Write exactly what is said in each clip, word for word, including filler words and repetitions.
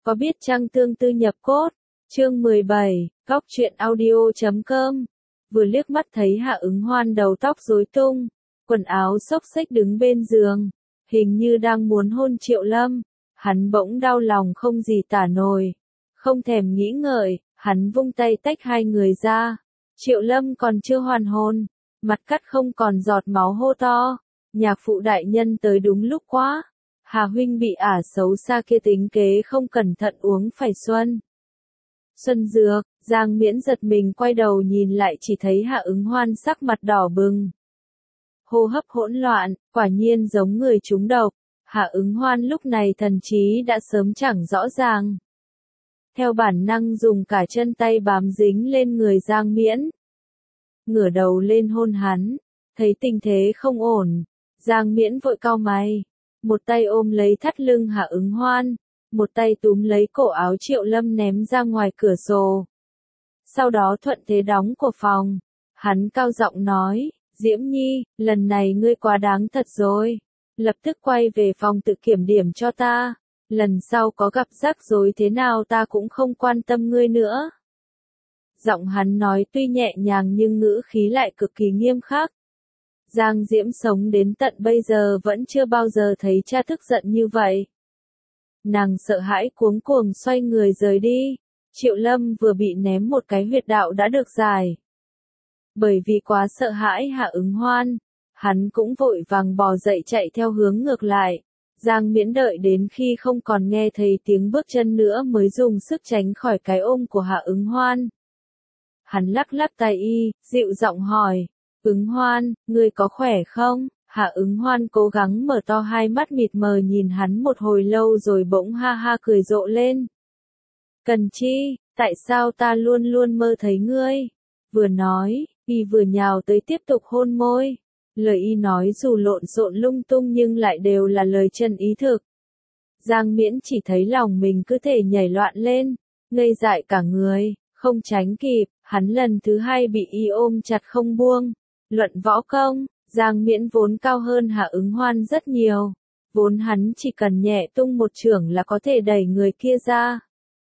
Có biết chăng tương tư nhập cốt, chương mười bảy, góc truyện audio.com. Vừa liếc mắt thấy Hạ Ứng Hoan đầu tóc rối tung, quần áo xốc xếch đứng bên giường, hình như đang muốn hôn Triệu Lâm, hắn bỗng đau lòng không gì tả nổi. Không thèm nghĩ ngợi, hắn vung tay tách hai người ra. Triệu Lâm còn chưa hoàn hồn, mặt cắt không còn giọt máu hô to. Nhạc phụ đại nhân tới đúng lúc quá. Hà huynh bị ả xấu xa kia tính kế không cẩn thận uống phải xuân. Xuân dược, Giang Miễn giật mình quay đầu nhìn lại chỉ thấy Hạ Ứng Hoan sắc mặt đỏ bừng. Hô hấp hỗn loạn, quả nhiên giống người trúng độc. Hạ Ứng Hoan lúc này thần trí đã sớm chẳng rõ ràng. Theo bản năng dùng cả chân tay bám dính lên người Giang Miễn. Ngửa đầu lên hôn hắn, thấy tình thế không ổn. Giang Miễn vội cau mày, một tay ôm lấy thắt lưng Hạ Ứng Hoan, một tay túm lấy cổ áo Triệu Lâm ném ra ngoài cửa sổ. Sau đó thuận thế đóng của phòng, hắn cao giọng nói, Diễm Nhi, lần này ngươi quá đáng thật rồi, lập tức quay về phòng tự kiểm điểm cho ta, lần sau có gặp rắc rối thế nào ta cũng không quan tâm ngươi nữa. Giọng hắn nói tuy nhẹ nhàng nhưng ngữ khí lại cực kỳ nghiêm khắc. Giang Diễm sống đến tận bây giờ vẫn chưa bao giờ thấy cha tức giận như vậy. Nàng sợ hãi cuống cuồng xoay người rời đi. Triệu Lâm vừa bị ném một cái huyệt đạo đã được giải. Bởi vì quá sợ hãi Hạ Ứng Hoan, hắn cũng vội vàng bò dậy chạy theo hướng ngược lại. Giang Miễn đợi đến khi không còn nghe thấy tiếng bước chân nữa mới dùng sức tránh khỏi cái ôm của Hạ Ứng Hoan. Hắn lắc lắc tay y, dịu giọng hỏi. Ứng Hoan, ngươi có khỏe không? Hạ Ứng Hoan cố gắng mở to hai mắt mịt mờ nhìn hắn một hồi lâu rồi bỗng ha ha cười rộ lên. Cần chi, tại sao ta luôn luôn mơ thấy ngươi? Vừa nói, y vừa nhào tới tiếp tục hôn môi. Lời y nói dù lộn xộn lung tung nhưng lại đều là lời chân ý thực. Giang Miễn chỉ thấy lòng mình cứ thể nhảy loạn lên, ngây dại cả người, không tránh kịp, hắn lần thứ hai bị y ôm chặt không buông. Luận võ công, Giang Miễn vốn cao hơn Hạ Ứng Hoan rất nhiều, vốn hắn chỉ cần nhẹ tung một chưởng là có thể đẩy người kia ra.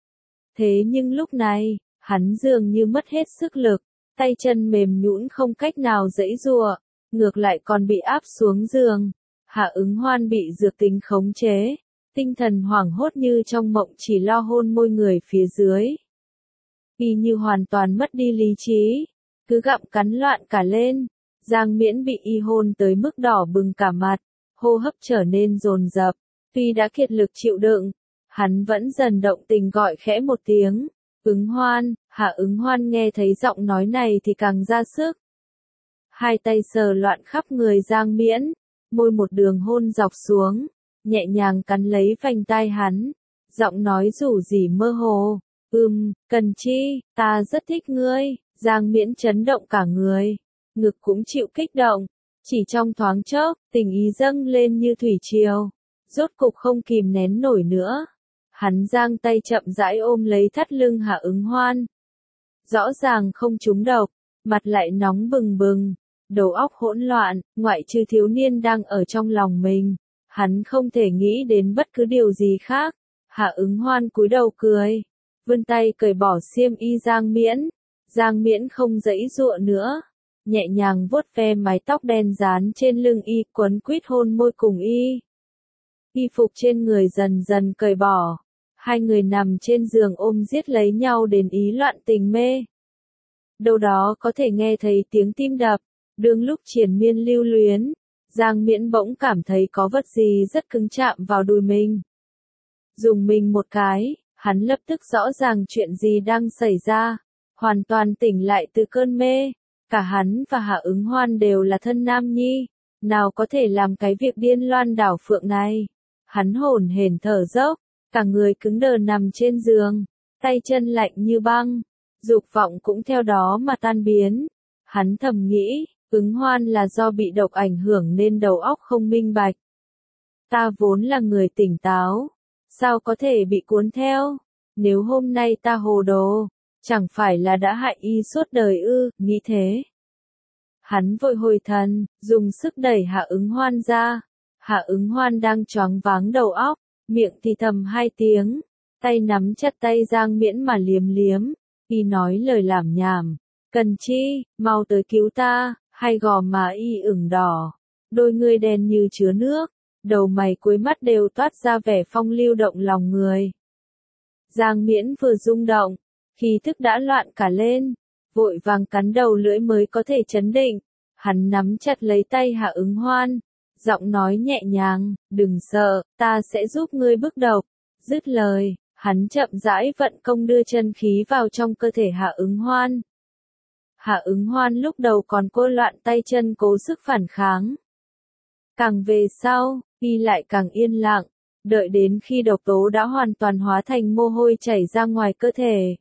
Thế nhưng lúc này, hắn dường như mất hết sức lực, tay chân mềm nhũn không cách nào giãy giụa, ngược lại còn bị áp xuống giường. Hạ Ứng Hoan bị dược tính khống chế, tinh thần hoảng hốt như trong mộng chỉ lo hôn môi người phía dưới. Y như hoàn toàn mất đi lý trí, cứ gặm cắn loạn cả lên. Giang Miễn bị y hôn tới mức đỏ bừng cả mặt, hô hấp trở nên dồn dập, tuy đã kiệt lực chịu đựng, hắn vẫn dần động tình gọi khẽ một tiếng, Ứng Hoan. Hạ Ứng Hoan nghe thấy giọng nói này thì càng ra sức. Hai tay sờ loạn khắp người Giang Miễn, môi một đường hôn dọc xuống, nhẹ nhàng cắn lấy vành tai hắn, giọng nói rủ rỉ mơ hồ, ừm, cần chi, ta rất thích ngươi. Giang Miễn chấn động cả người, ngực cũng chịu kích động, chỉ trong thoáng chốc, tình ý dâng lên như thủy triều, rốt cục không kìm nén nổi nữa. Hắn giang tay chậm rãi ôm lấy thắt lưng Hạ Ứng Hoan. Rõ ràng không trúng độc, mặt lại nóng bừng bừng, đầu óc hỗn loạn, ngoại trừ thiếu niên đang ở trong lòng mình, hắn không thể nghĩ đến bất cứ điều gì khác. Hạ Ứng Hoan cúi đầu cười, vươn tay cởi bỏ xiêm y Giang Miễn. Giang Miễn không giãy giụa nữa, nhẹ nhàng vuốt ve mái tóc đen dán trên lưng y, quấn quýt hôn môi cùng y. Y phục trên người dần dần cởi bỏ, hai người nằm trên giường ôm giết lấy nhau đến ý loạn tình mê. Đâu đó có thể nghe thấy tiếng tim đập, đương lúc triền miên lưu luyến, Giang Miễn bỗng cảm thấy có vật gì rất cứng chạm vào đùi mình. Dùng mình một cái, hắn lập tức rõ ràng chuyện gì đang xảy ra, hoàn toàn tỉnh lại từ cơn mê. Cả hắn và Hạ Ứng Hoan đều là thân nam nhi, nào có thể làm cái việc điên loan đảo phượng này. Hắn hổn hển thở dốc, cả người cứng đờ nằm trên giường, tay chân lạnh như băng, dục vọng cũng theo đó mà tan biến. Hắn thầm nghĩ, Ứng Hoan là do bị độc ảnh hưởng nên đầu óc không minh bạch. Ta vốn là người tỉnh táo, sao có thể bị cuốn theo? Nếu hôm nay ta hồ đồ, chẳng phải là đã hại y suốt đời ư? Nghĩ thế. Hắn vội hồi thần, dùng sức đẩy Hạ Ứng Hoan ra. Hạ Ứng Hoan đang choáng váng đầu óc, miệng thì thầm hai tiếng, tay nắm chặt tay Giang Miễn mà liếm liếm, y nói lời làm nhảm, cần chi, mau tới cứu ta, hai gò má y ửng đỏ, đôi ngươi đen như chứa nước, đầu mày cuối mắt đều toát ra vẻ phong lưu động lòng người. Giang Miễn vừa rung động, khí thức đã loạn cả lên, vội vàng cắn đầu lưỡi mới có thể trấn định, hắn nắm chặt lấy tay Hạ Ứng Hoan, giọng nói nhẹ nhàng, đừng sợ, ta sẽ giúp ngươi bức độc, dứt lời, hắn chậm rãi vận công đưa chân khí vào trong cơ thể Hạ Ứng Hoan. Hạ Ứng Hoan lúc đầu còn cô loạn tay chân cố sức phản kháng. Càng về sau, y lại càng yên lặng, đợi đến khi độc tố đã hoàn toàn hóa thành mồ hôi chảy ra ngoài cơ thể.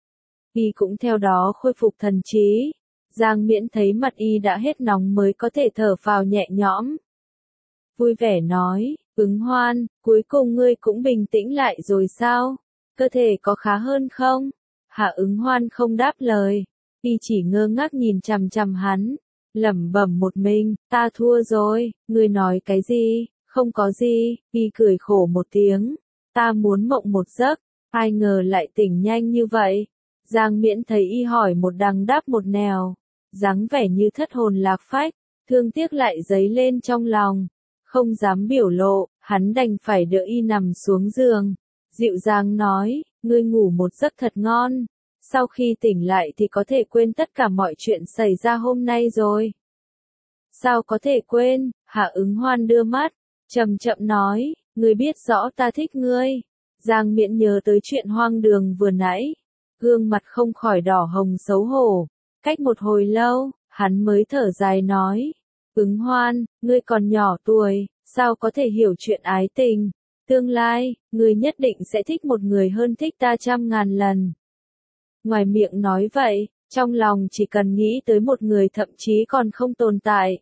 Y cũng theo đó khôi phục thần trí, Giang Miễn thấy mặt y đã hết nóng mới có thể thở phào nhẹ nhõm. Vui vẻ nói, Ứng Hoan, cuối cùng ngươi cũng bình tĩnh lại rồi sao? Cơ thể có khá hơn không? Hạ Ứng Hoan không đáp lời, y chỉ ngơ ngác nhìn chằm chằm hắn, lẩm bẩm một mình, ta thua rồi, ngươi nói cái gì? Không có gì, y cười khổ một tiếng, ta muốn mộng một giấc, ai ngờ lại tỉnh nhanh như vậy. Giang Miễn thấy y hỏi một đằng đáp một nẻo, dáng vẻ như thất hồn lạc phách, thương tiếc lại dấy lên trong lòng, không dám biểu lộ, hắn đành phải đỡ y nằm xuống giường, dịu dàng nói, ngươi ngủ một giấc thật ngon, sau khi tỉnh lại thì có thể quên tất cả mọi chuyện xảy ra hôm nay rồi. Sao có thể quên? Hạ Ứng Hoan đưa mắt, chậm chậm nói, ngươi biết rõ ta thích ngươi. Giang Miễn nhớ tới chuyện hoang đường vừa nãy, gương mặt không khỏi đỏ hồng xấu hổ, cách một hồi lâu, hắn mới thở dài nói, Ứng Hoan, ngươi còn nhỏ tuổi, sao có thể hiểu chuyện ái tình, tương lai, ngươi nhất định sẽ thích một người hơn thích ta trăm ngàn lần. Ngoài miệng nói vậy, trong lòng chỉ cần nghĩ tới một người thậm chí còn không tồn tại.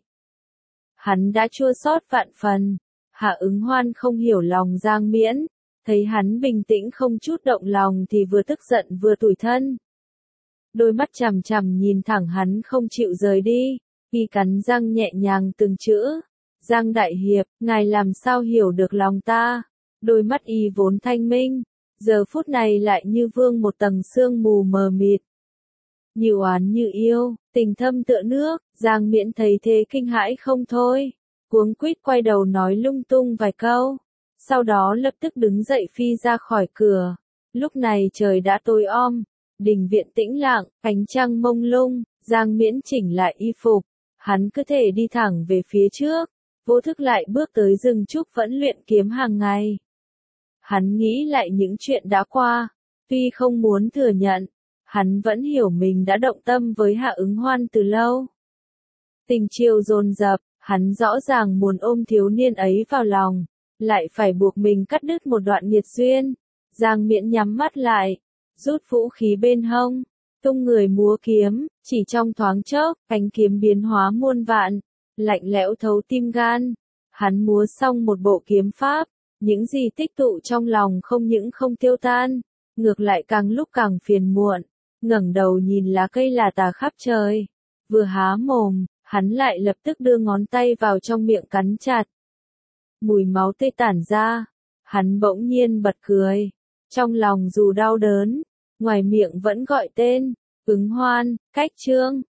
Hắn đã chua xót vạn phần. Hạ Ứng Hoan không hiểu lòng Giang Miễn, thấy hắn bình tĩnh không chút động lòng thì vừa tức giận vừa tủi thân. Đôi mắt chằm chằm nhìn thẳng hắn không chịu rời đi, y cắn răng nhẹ nhàng từng chữ, Giang Đại Hiệp, ngài làm sao hiểu được lòng ta, đôi mắt y vốn thanh minh, giờ phút này lại như vương một tầng sương mù mờ mịt. Như oán như yêu, tình thâm tựa nước, Giang Miễn thấy thế kinh hãi không thôi, cuống quýt quay đầu nói lung tung vài câu, sau đó lập tức đứng dậy phi ra khỏi cửa. Lúc này trời đã tối om, đình viện tĩnh lặng, ánh trăng mông lung, Giang Miễn chỉnh lại y phục, hắn cứ thể đi thẳng về phía trước, vô thức lại bước tới rừng trúc vẫn luyện kiếm hàng ngày. Hắn nghĩ lại những chuyện đã qua, tuy không muốn thừa nhận, hắn vẫn hiểu mình đã động tâm với Hạ Ứng Hoan từ lâu. Tình chiều dồn dập, hắn rõ ràng muốn ôm thiếu niên ấy vào lòng, lại phải buộc mình cắt đứt một đoạn nghiệt duyên. Giang Miễn nhắm mắt lại, rút vũ khí bên hông, tung người múa kiếm, chỉ trong thoáng chốc, ánh kiếm biến hóa muôn vạn, lạnh lẽo thấu tim gan. Hắn múa xong một bộ kiếm pháp, những gì tích tụ trong lòng không những không tiêu tan, ngược lại càng lúc càng phiền muộn, ngẩng đầu nhìn lá cây là tà khắp trời, vừa há mồm, hắn lại lập tức đưa ngón tay vào trong miệng cắn chặt. Mùi máu tươi tản ra, hắn bỗng nhiên bật cười, trong lòng dù đau đớn, ngoài miệng vẫn gọi tên, Ứng Hoan, cách chương.